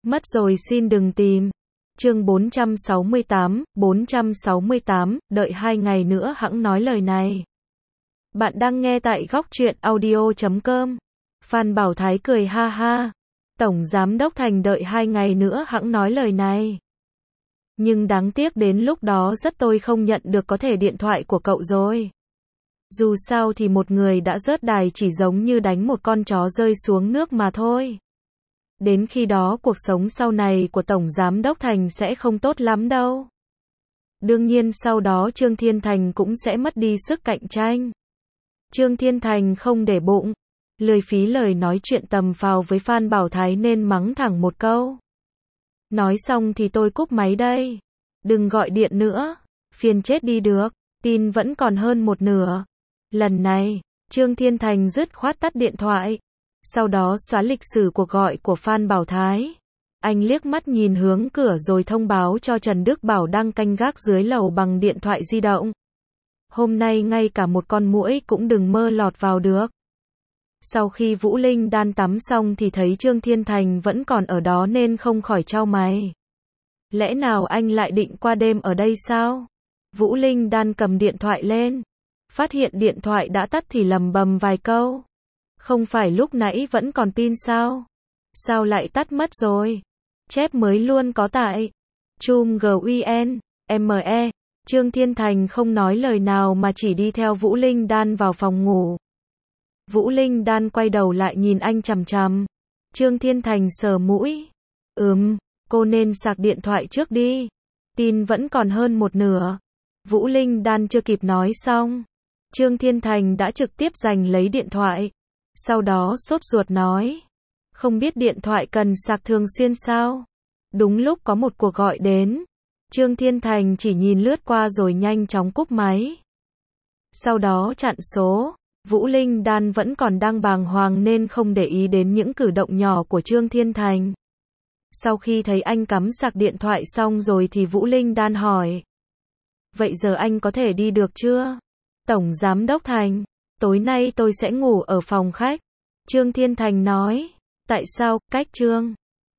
Mất rồi xin đừng tìm. Chương 468, đợi 2 ngày nữa hẵng nói lời này. Bạn đang nghe tại Góc Truyện Audio.com. Phan Bảo Thái cười ha ha. Tổng Giám Đốc Thành đợi 2 ngày nữa hẵng nói lời này. Nhưng đáng tiếc đến lúc đó tôi không nhận được có thể điện thoại của cậu rồi. Dù sao thì một người đã rớt đài chỉ giống như đánh một con chó rơi xuống nước mà thôi. Đến khi đó cuộc sống sau này của Tổng Giám Đốc Thành sẽ không tốt lắm đâu. Đương nhiên sau đó Trương Thiên Thành cũng sẽ mất đi sức cạnh tranh. Trương Thiên Thành không để bụng, lười phí lời nói chuyện tầm phào với Phan Bảo Thái nên mắng thẳng một câu. Nói xong thì tôi cúp máy đây. Đừng gọi điện nữa, phiền chết đi được, tin vẫn còn hơn một nửa. Lần này, Trương Thiên Thành dứt khoát tắt điện thoại. Sau đó xóa lịch sử cuộc gọi của Phan Bảo Thái. Anh liếc mắt nhìn hướng cửa rồi thông báo cho Trần Đức Bảo đang canh gác dưới lầu bằng điện thoại di động. Hôm nay ngay cả một con muỗi cũng đừng mơ lọt vào được. Sau khi Vũ Linh Đan tắm xong thì thấy Trương Thiên Thành vẫn còn ở đó nên không khỏi chau mày. Lẽ nào anh lại định qua đêm ở đây sao? Vũ Linh Đan cầm điện thoại lên. Phát hiện điện thoại đã tắt thì lầm bầm vài câu. Không phải lúc nãy vẫn còn pin sao? Sao lại tắt mất rồi? Chép mới luôn có tại Chum GUN, ME. Trương Thiên Thành không nói lời nào mà chỉ đi theo Vũ Linh Đan vào phòng ngủ. Vũ Linh Đan quay đầu lại nhìn anh chằm chằm. Trương Thiên Thành sờ mũi. Cô nên sạc điện thoại trước đi. Pin vẫn còn hơn một nửa. Vũ Linh Đan chưa kịp nói xong. Trương Thiên Thành đã trực tiếp giành lấy điện thoại. Sau đó sốt ruột nói. Không biết điện thoại cần sạc thường xuyên sao? Đúng lúc có một cuộc gọi đến. Trương Thiên Thành chỉ nhìn lướt qua rồi nhanh chóng cúp máy. Sau đó chặn số. Vũ Linh Đan vẫn còn đang bàng hoàng nên không để ý đến những cử động nhỏ của Trương Thiên Thành. Sau khi thấy anh cắm sạc điện thoại xong rồi thì Vũ Linh Đan hỏi. Vậy giờ anh có thể đi được chưa? Tổng Giám Đốc Thành, tối nay tôi sẽ ngủ ở phòng khách. Trương Thiên Thành nói. Tại sao? Cách Trương